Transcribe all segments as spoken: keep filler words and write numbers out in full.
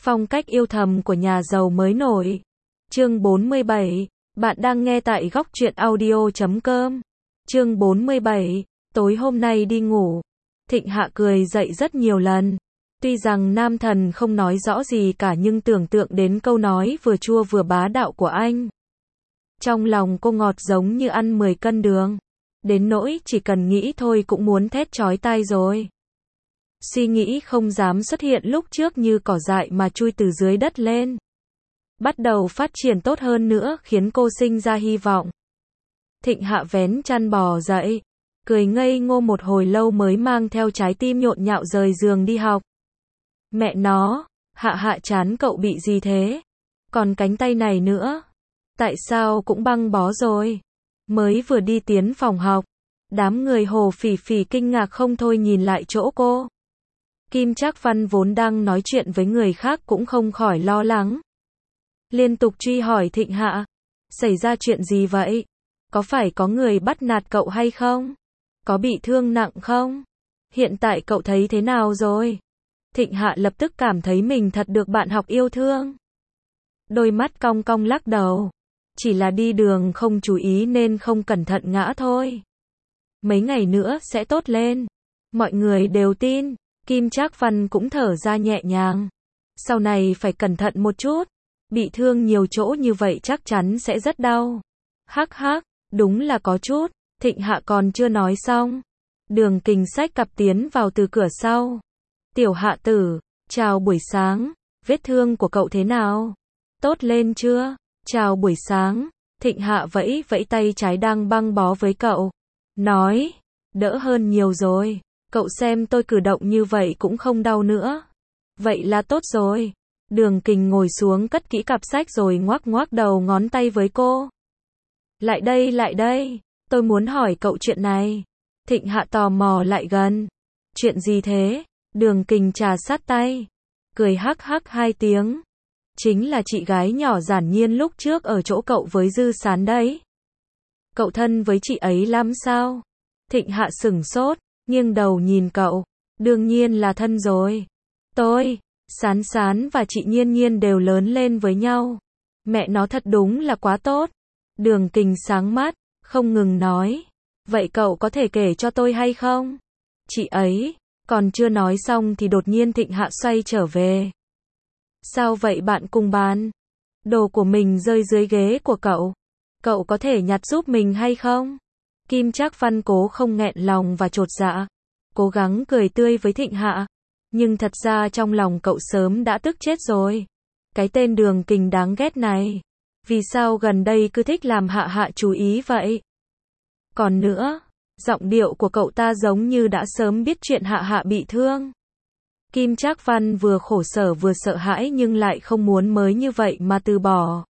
Phong cách yêu thầm của nhà giàu mới nổi. Chương bốn mươi bảy. Bạn đang nghe tại góc truyện audio chấm com. Chương bốn mươi bảy. Tối hôm nay đi ngủ. Thịnh Hạ cười dậy rất nhiều lần. Tuy rằng nam thần không nói rõ gì cả nhưng tưởng tượng đến câu nói vừa chua vừa bá đạo của anh. Trong lòng cô ngọt giống như ăn mười cân đường. Đến nỗi chỉ cần nghĩ thôi cũng muốn thét chói tai rồi. Suy nghĩ không dám xuất hiện lúc trước như cỏ dại mà chui từ dưới đất lên. Bắt đầu phát triển tốt hơn nữa khiến cô sinh ra hy vọng. Thịnh Hạ vén chăn bò dậy, cười ngây ngô một hồi lâu mới mang theo trái tim nhộn nhạo rời giường đi học. Mẹ nó, Hạ Hạ chán cậu bị gì thế? Còn cánh tay này nữa, tại sao cũng băng bó rồi? Mới vừa đi tiến phòng học, đám người Hồ Phỉ Phỉ kinh ngạc không thôi nhìn lại chỗ cô. Kim Trác Văn vốn đang nói chuyện với người khác cũng không khỏi lo lắng. Liên tục truy hỏi Thịnh Hạ, xảy ra chuyện gì vậy? Có phải có người bắt nạt cậu hay không? Có bị thương nặng không? Hiện tại cậu thấy thế nào rồi? Thịnh Hạ lập tức cảm thấy mình thật được bạn học yêu thương. Đôi mắt cong cong lắc đầu. Chỉ là đi đường không chú ý nên không cẩn thận ngã thôi. Mấy ngày nữa sẽ tốt lên. Mọi người đều tin. Kim Trác Văn cũng thở ra nhẹ nhàng. Sau này phải cẩn thận một chút. Bị thương nhiều chỗ như vậy chắc chắn sẽ rất đau. Hắc hắc, đúng là có chút. Thịnh Hạ còn chưa nói xong. Đường Kình xách cặp tiến vào từ cửa sau. Tiểu Hạ tử, chào buổi sáng. Vết thương của cậu thế nào? Tốt lên chưa? Chào buổi sáng. Thịnh Hạ vẫy vẫy tay trái đang băng bó với cậu. Nói, đỡ hơn nhiều rồi. Cậu xem tôi cử động như vậy cũng không đau nữa. Vậy là tốt rồi. Đường Kình ngồi xuống cất kỹ cặp sách rồi ngoắc ngoắc đầu ngón tay với cô. Lại đây lại đây, tôi muốn hỏi cậu chuyện này. Thịnh Hạ tò mò lại gần. Chuyện gì thế? Đường Kình trà sát tay. Cười hắc hắc hai tiếng. Chính là chị gái nhỏ Giản Nhiên lúc trước ở chỗ cậu với Dư Sán đấy. Cậu thân với chị ấy lắm sao? Thịnh Hạ sửng sốt, nghiêng đầu nhìn cậu. Đương nhiên là thân rồi. Tôi, Sán Sán và chị Nhiên Nhiên đều lớn lên với nhau. Mẹ nó thật đúng là quá tốt. Đường Kình sáng mắt, không ngừng nói. Vậy cậu có thể kể cho tôi hay không? Chị ấy, còn chưa nói xong thì đột nhiên Thịnh Hạ xoay trở về. Sao vậy bạn cùng bàn? Đồ của mình rơi dưới ghế của cậu. Cậu có thể nhặt giúp mình hay không? Kim Trác Văn cố không nghẹn lòng và chột dạ. Cố gắng cười tươi với Thịnh Hạ. Nhưng thật ra trong lòng cậu sớm đã tức chết rồi. Cái tên Đường Kình đáng ghét này. Vì sao gần đây cứ thích làm Hạ Hạ chú ý vậy? Còn nữa, giọng điệu của cậu ta giống như đã sớm biết chuyện Hạ Hạ bị thương. Kim Trác Văn vừa khổ sở vừa sợ hãi nhưng lại không muốn mới như vậy mà từ bỏ.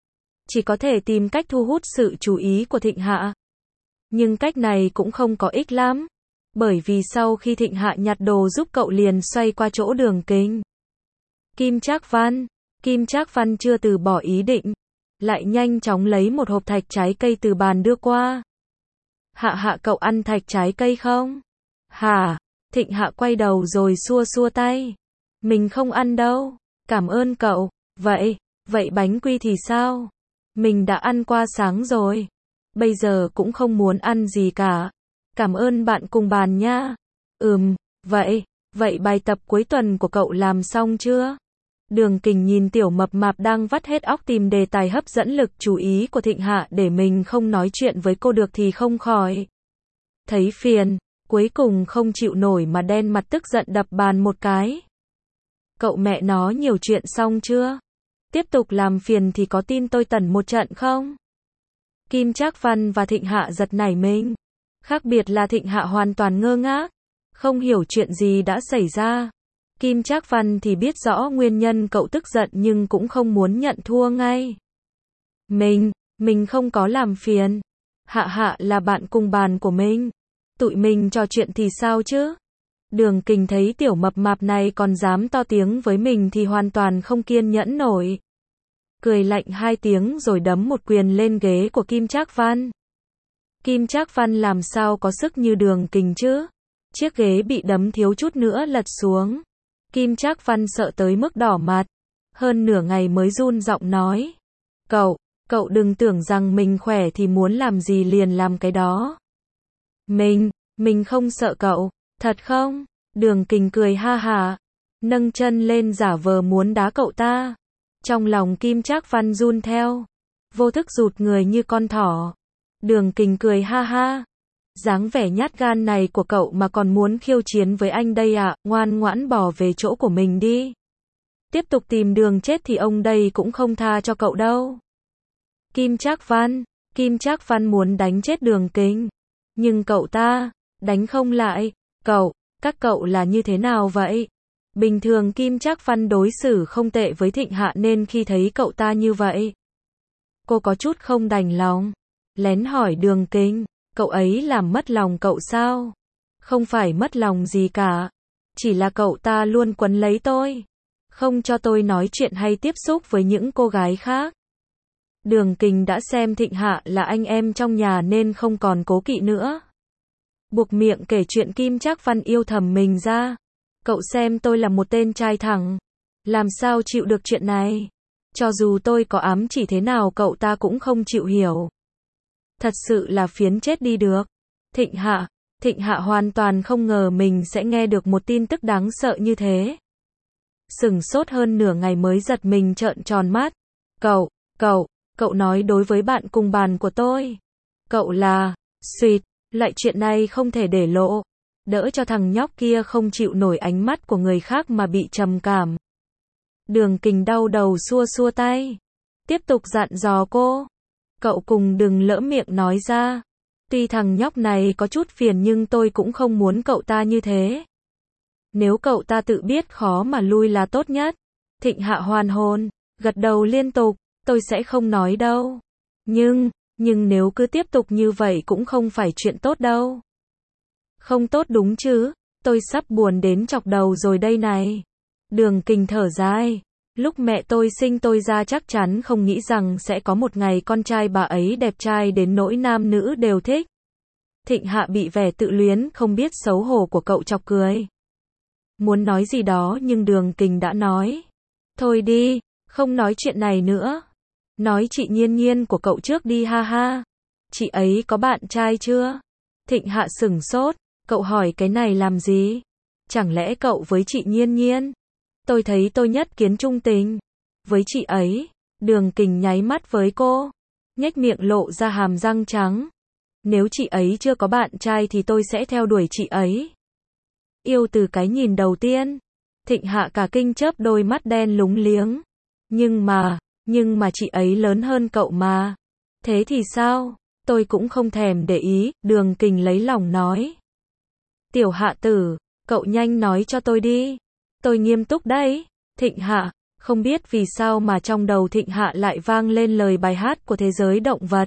Chỉ có thể tìm cách thu hút sự chú ý của Thịnh Hạ. Nhưng cách này cũng không có ích lắm. Bởi vì sau khi Thịnh Hạ nhặt đồ giúp cậu liền xoay qua chỗ Đường Kình. Kim Trác Văn, Kim Trác Văn chưa từ bỏ ý định. Lại nhanh chóng lấy một hộp thạch trái cây từ bàn đưa qua. Hạ Hạ cậu ăn thạch trái cây không? Hả? Thịnh Hạ quay đầu rồi xua xua tay. Mình không ăn đâu. Cảm ơn cậu. Vậy, vậy bánh quy thì sao? Mình đã ăn qua sáng rồi. Bây giờ cũng không muốn ăn gì cả. Cảm ơn bạn cùng bàn nha. Ừm, vậy, vậy bài tập cuối tuần của cậu làm xong chưa? Đường Kình nhìn tiểu mập mạp đang vắt hết óc tìm đề tài hấp dẫn lực chú ý của Thịnh Hạ để mình không nói chuyện với cô được thì không khỏi thấy phiền, cuối cùng không chịu nổi mà đen mặt tức giận đập bàn một cái. Cậu mẹ nó nhiều chuyện xong chưa? Tiếp tục làm phiền thì có tin tôi tẩn một trận không? Kim Trác Văn và Thịnh Hạ giật nảy mình. Khác biệt là Thịnh Hạ hoàn toàn ngơ ngác, không hiểu chuyện gì đã xảy ra. Kim Trác Văn thì biết rõ nguyên nhân cậu tức giận nhưng cũng không muốn nhận thua ngay. Mình, mình không có làm phiền. Hạ Hạ là bạn cùng bàn của mình. Tụi mình trò chuyện thì sao chứ? Đường Kình thấy tiểu mập mạp này còn dám to tiếng với mình thì hoàn toàn không kiên nhẫn nổi. Cười lạnh hai tiếng rồi đấm một quyền lên ghế của Kim Trác Văn. Kim Trác Văn làm sao có sức như Đường Kình chứ? Chiếc ghế bị đấm thiếu chút nữa lật xuống. Kim Trác Văn sợ tới mức đỏ mặt. hơn nửa ngày mới run giọng nói. Cậu, cậu đừng tưởng rằng mình khỏe thì muốn làm gì liền làm cái đó. Mình, mình không sợ cậu, thật không? Đường Kình cười ha hả, nâng chân lên giả vờ muốn đá cậu ta. Trong lòng Kim Trác Văn run theo, vô thức rụt người như con thỏ. Đường Kình cười ha ha, dáng vẻ nhát gan này của cậu mà còn muốn khiêu chiến với anh đây à, ngoan ngoãn bỏ về chỗ của mình đi. Tiếp tục tìm đường chết thì ông đây cũng không tha cho cậu đâu. Kim Trác Văn, Kim Trác Văn muốn đánh chết Đường Kình, nhưng cậu ta, đánh không lại. Cậu, các cậu là như thế nào vậy? Bình thường Kim Trác Văn đối xử không tệ với Thịnh Hạ nên khi thấy cậu ta như vậy, cô có chút không đành lòng, lén hỏi Đường Kình, cậu ấy làm mất lòng cậu sao? Không phải mất lòng gì cả, chỉ là cậu ta luôn quấn lấy tôi, không cho tôi nói chuyện hay tiếp xúc với những cô gái khác. Đường Kình đã xem Thịnh Hạ là anh em trong nhà nên không còn cố kỵ nữa, buộc miệng kể chuyện Kim Trác Văn yêu thầm mình ra. Cậu xem tôi là một tên trai thẳng, làm sao chịu được chuyện này? Cho dù tôi có ám chỉ thế nào cậu ta cũng không chịu hiểu. Thật sự là phiến chết đi được. Thịnh Hạ, Thịnh Hạ hoàn toàn không ngờ mình sẽ nghe được một tin tức đáng sợ như thế. Sửng sốt hơn nửa ngày mới giật mình trợn tròn mắt. Cậu, cậu, cậu nói đối với bạn cùng bàn của tôi. Cậu là, suýt, lại chuyện này không thể để lộ. Đỡ cho thằng nhóc kia không chịu nổi ánh mắt của người khác mà bị trầm cảm. Đường Kình đau đầu xua xua tay, tiếp tục dặn dò cô. Cậu cùng đừng lỡ miệng nói ra. Tuy thằng nhóc này có chút phiền nhưng tôi cũng không muốn cậu ta như thế. Nếu cậu ta tự biết khó mà lui là tốt nhất. Thịnh Hạ hoàn hồn, gật đầu liên tục, tôi sẽ không nói đâu. Nhưng, nhưng nếu cứ tiếp tục như vậy cũng không phải chuyện tốt đâu. Không tốt đúng chứ, tôi sắp buồn đến chọc đầu rồi đây này. Đường Kình thở dài, lúc mẹ tôi sinh tôi ra chắc chắn không nghĩ rằng sẽ có một ngày con trai bà ấy đẹp trai đến nỗi nam nữ đều thích. Thịnh Hạ bị vẻ tự luyến không biết xấu hổ của cậu chọc cười. Muốn nói gì đó nhưng Đường Kình đã nói. Thôi đi, không nói chuyện này nữa. Nói chị Nhiên Nhiên của cậu trước đi ha ha. Chị ấy có bạn trai chưa? Thịnh Hạ sửng sốt. Cậu hỏi cái này làm gì? Chẳng lẽ cậu với chị Nhiên Nhiên? Tôi thấy tôi nhất kiến trung tình với chị ấy. Đường Kình nháy mắt với cô, nhếch miệng lộ ra hàm răng trắng. Nếu chị ấy chưa có bạn trai thì tôi sẽ theo đuổi chị ấy. Yêu từ cái nhìn đầu tiên. Thịnh Hạ cả kinh chớp đôi mắt đen lúng liếng. Nhưng mà, nhưng mà chị ấy lớn hơn cậu mà. Thế thì sao? Tôi cũng không thèm để ý, Đường Kình lấy lòng nói. Tiểu Hạ tử, cậu nhanh nói cho tôi đi. Tôi nghiêm túc đấy. Thịnh Hạ, không biết vì sao mà trong đầu Thịnh Hạ lại vang lên lời bài hát của thế giới động vật.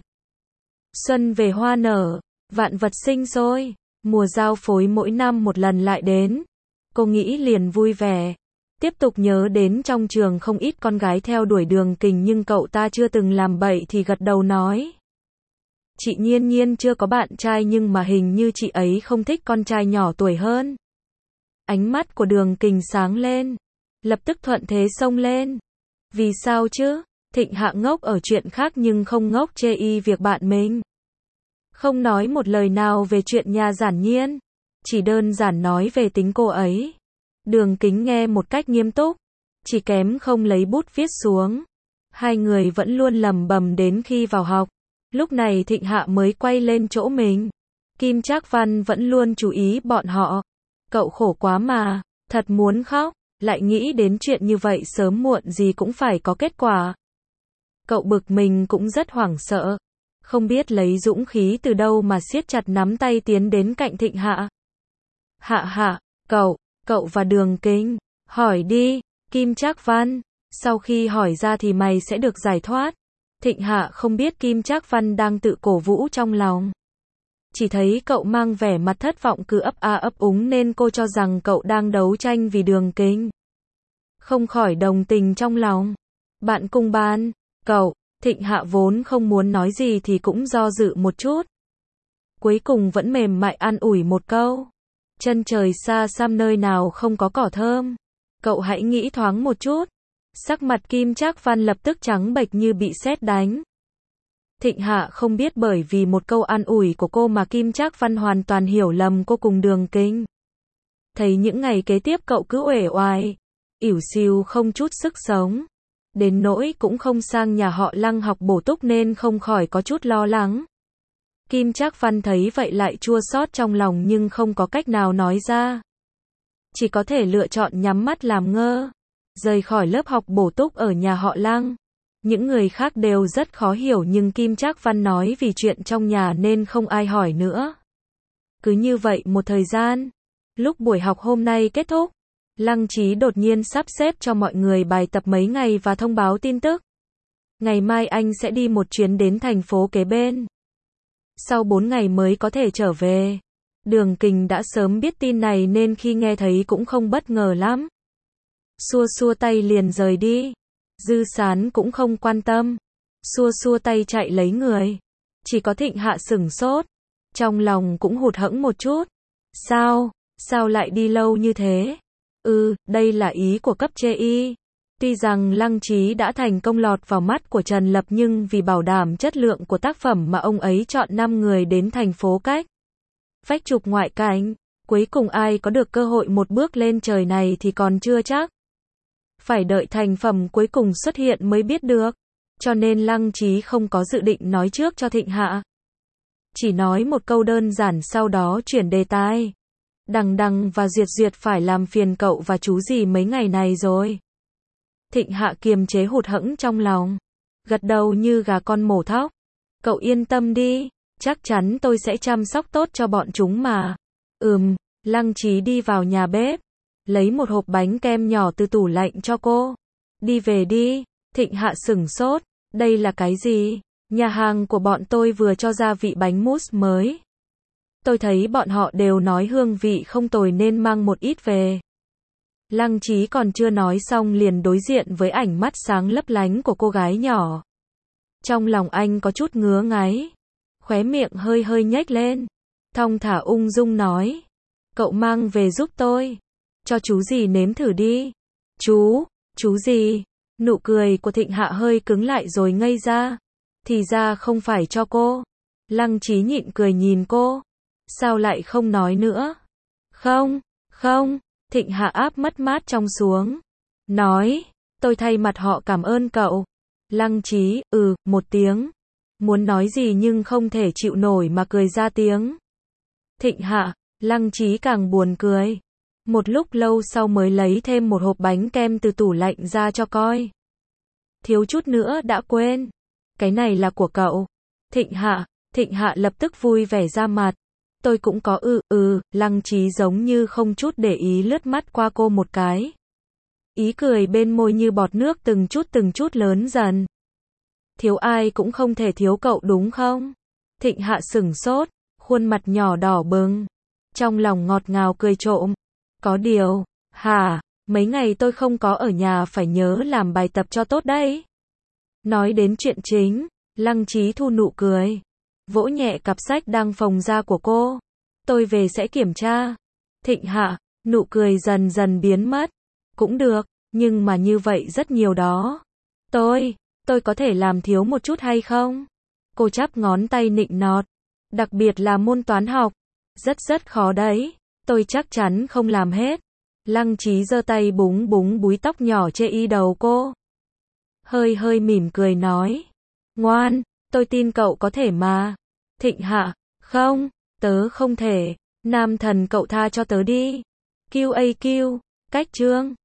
Xuân về hoa nở, vạn vật sinh sôi, mùa giao phối mỗi năm một lần lại đến. Cô nghĩ liền vui vẻ. Tiếp tục nhớ đến trong trường không ít con gái theo đuổi Đường Kình nhưng cậu ta chưa từng làm bậy thì gật đầu nói. Chị Nhiên Nhiên chưa có bạn trai nhưng mà hình như chị ấy không thích con trai nhỏ tuổi hơn. Ánh mắt của Đường Kình sáng lên, lập tức thuận thế xông lên. Vì sao chứ? Thịnh Hạ ngốc ở chuyện khác nhưng không ngốc chê y việc bạn mình. Không nói một lời nào về chuyện nhà Giản Nhiên, chỉ đơn giản nói về tính cô ấy. Đường Kình nghe một cách nghiêm túc, chỉ kém không lấy bút viết xuống. Hai người vẫn luôn lẩm bẩm đến khi vào học. Lúc này Thịnh Hạ mới quay lên chỗ mình. Kim Trác Văn vẫn luôn chú ý bọn họ. Cậu khổ quá mà, thật muốn khóc, lại nghĩ đến chuyện như vậy sớm muộn gì cũng phải có kết quả. Cậu bực mình cũng rất hoảng sợ, không biết lấy dũng khí từ đâu mà siết chặt nắm tay tiến đến cạnh Thịnh Hạ. Hạ Hạ, cậu, cậu và Đường Kình, hỏi đi, Kim Trác Văn, sau khi hỏi ra thì mày sẽ được giải thoát. Thịnh Hạ không biết Kim Trác Văn đang tự cổ vũ trong lòng. Chỉ thấy cậu mang vẻ mặt thất vọng cứ ấp a ấp úng nên cô cho rằng cậu đang đấu tranh vì Đường Kình. Không khỏi đồng tình trong lòng. Bạn cùng bàn, cậu, Thịnh Hạ vốn không muốn nói gì thì cũng do dự một chút. Cuối cùng vẫn mềm mại an ủi một câu. Chân trời xa xăm nơi nào không có cỏ thơm. Cậu hãy nghĩ thoáng một chút. Sắc mặt Kim Trác Văn lập tức trắng bệch như bị sét đánh. Thịnh Hạ không biết bởi vì một câu an ủi của cô mà Kim Trác Văn hoàn toàn hiểu lầm cô cùng Đường Kinh. Thấy những ngày kế tiếp cậu cứ uể oải, ỉu xìu không chút sức sống, đến nỗi cũng không sang nhà họ Lăng học bổ túc nên không khỏi có chút lo lắng. Kim Trác Văn thấy vậy lại chua xót trong lòng nhưng không có cách nào nói ra. Chỉ có thể lựa chọn nhắm mắt làm ngơ, rời khỏi lớp học bổ túc ở nhà họ Lăng. Những người khác đều rất khó hiểu nhưng Kim Trác Văn nói vì chuyện trong nhà nên không ai hỏi nữa. Cứ như vậy một thời gian, lúc buổi học hôm nay kết thúc, Lăng Chí đột nhiên sắp xếp cho mọi người bài tập mấy ngày và thông báo tin tức. Ngày mai anh sẽ đi một chuyến đến thành phố kế bên. Sau bốn ngày mới có thể trở về. Đường Kình đã sớm biết tin này nên khi nghe thấy cũng không bất ngờ lắm. Xua xua tay liền rời đi. Dư Sán cũng không quan tâm. Xua xua tay chạy lấy người. Chỉ có Thịnh Hạ sửng sốt. Trong lòng cũng hụt hẫng một chút. Sao? Sao lại đi lâu như thế? Ừ, đây là ý của cấp chê y. Tuy rằng Lăng Chí đã thành công lọt vào mắt của Trần Lập nhưng vì bảo đảm chất lượng của tác phẩm mà ông ấy chọn năm người đến thành phố cách vách chụp ngoại cảnh. Cuối cùng ai có được cơ hội một bước lên trời này thì còn chưa chắc. Phải đợi thành phẩm cuối cùng xuất hiện mới biết được. Cho nên Lăng Chí không có dự định nói trước cho Thịnh Hạ. Chỉ nói một câu đơn giản sau đó chuyển đề tài. Đằng Đằng và Duyệt Duyệt phải làm phiền cậu và chú gì mấy ngày này rồi. Thịnh Hạ kiềm chế hụt hẫng trong lòng. Gật đầu như gà con mổ thóc. Cậu yên tâm đi. Chắc chắn tôi sẽ chăm sóc tốt cho bọn chúng mà. Ừm, Lăng Chí đi vào nhà bếp. Lấy một hộp bánh kem nhỏ từ tủ lạnh cho cô. Đi về đi. Thịnh Hạ sửng sốt. Đây là cái gì? Nhà hàng của bọn tôi vừa cho ra vị bánh mousse mới. Tôi thấy bọn họ đều nói hương vị không tồi nên mang một ít về. Lăng Chí còn chưa nói xong liền đối diện với ảnh mắt sáng lấp lánh của cô gái nhỏ. Trong lòng anh có chút ngứa ngáy. Khóe miệng hơi hơi nhếch lên. Thong thả ung dung nói. Cậu mang về giúp tôi. Cho chú gì nếm thử đi. Chú, chú gì? Nụ cười của Thịnh Hạ hơi cứng lại rồi ngây ra. Thì ra không phải cho cô. Lăng Chí nhịn cười nhìn cô. Sao lại không nói nữa? Không, không. Thịnh Hạ áp mất mát trong xuống. Nói, tôi thay mặt họ cảm ơn cậu. Lăng Chí, ừ, một tiếng. Muốn nói gì nhưng không thể chịu nổi mà cười ra tiếng. Thịnh Hạ, Lăng Chí càng buồn cười. Một lúc lâu sau mới lấy thêm một hộp bánh kem từ tủ lạnh ra cho coi. Thiếu chút nữa đã quên. Cái này là của cậu. Thịnh Hạ, Thịnh Hạ lập tức vui vẻ ra mặt. Tôi cũng có ừ, ừ, Lăng Chí giống như không chút để ý lướt mắt qua cô một cái. Ý cười bên môi như bọt nước từng chút từng chút lớn dần. Thiếu ai cũng không thể thiếu cậu đúng không? Thịnh Hạ sửng sốt, khuôn mặt nhỏ đỏ bừng. Trong lòng ngọt ngào cười trộm. Có điều, hả, mấy ngày tôi không có ở nhà phải nhớ làm bài tập cho tốt đấy. Nói đến chuyện chính, Lăng Chí thu nụ cười. Vỗ nhẹ cặp sách đang phồng ra của cô. Tôi về sẽ kiểm tra. Thịnh Hạ, nụ cười dần dần biến mất. Cũng được, nhưng mà như vậy rất nhiều đó. Tôi, tôi có thể làm thiếu một chút hay không? Cô chắp ngón tay nịnh nọt. Đặc biệt là môn toán học. Rất rất khó đấy. Tôi chắc chắn không làm hết. Lăng Chí giơ tay búng búng búi tóc nhỏ chê y đầu cô. Hơi hơi mỉm cười nói. Ngoan, tôi tin cậu có thể mà. Thịnh Hạ, không, tớ không thể. Nam thần cậu tha cho tớ đi. quy a quy, cách chương.